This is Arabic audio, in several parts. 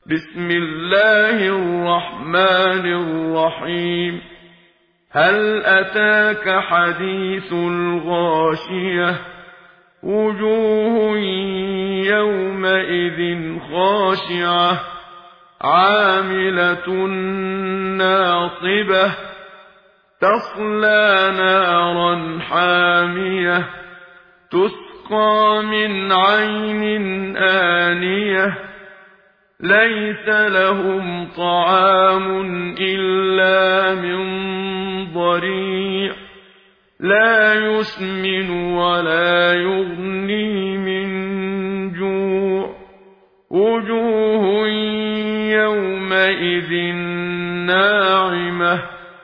بسم الله الرحمن الرحيم. هل أتاك حديث الغاشية؟ وجوه يومئذ خاشعة عاملة ناصبة تصلى نارا حامية تسقى من عين آنية ليس لهم طعام إلا من ضريع لا يسمن ولا يغني من جوع وجوه يومئذ ناعمة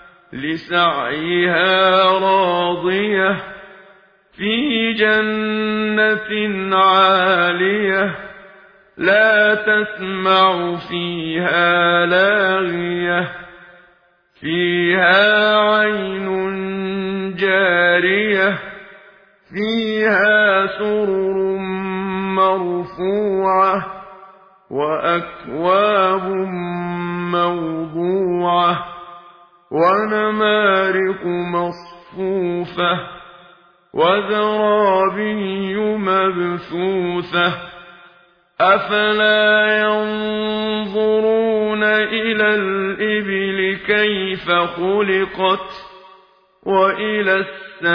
لسعيها راضية في جنة عالية لا تسمع فيها لاغية فيها عين جارية فيها سرر مرفوعة وأكواب موضوعة ونمارق مصفوفة وزرابي مبثوثة أفلا ينظرون إلى الإبل كيف خلقت وإلى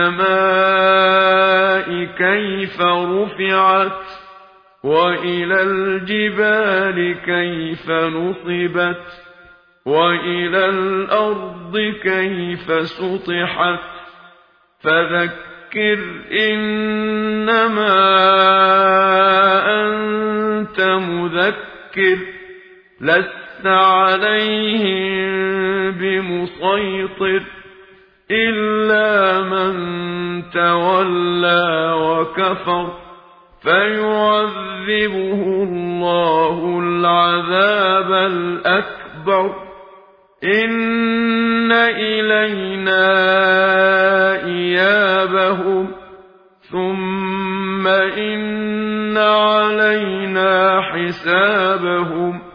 السماء كيف رفعت وإلى الجبال كيف نصبت وإلى الأرض كيف سطحت فذكر إنما أنت مذكر لست عليهم بمسيطر إلا من تولى وكفر فيعذبه الله العذاب الأكبر إن إلينا إيابهم ثم إن علينا حسابهم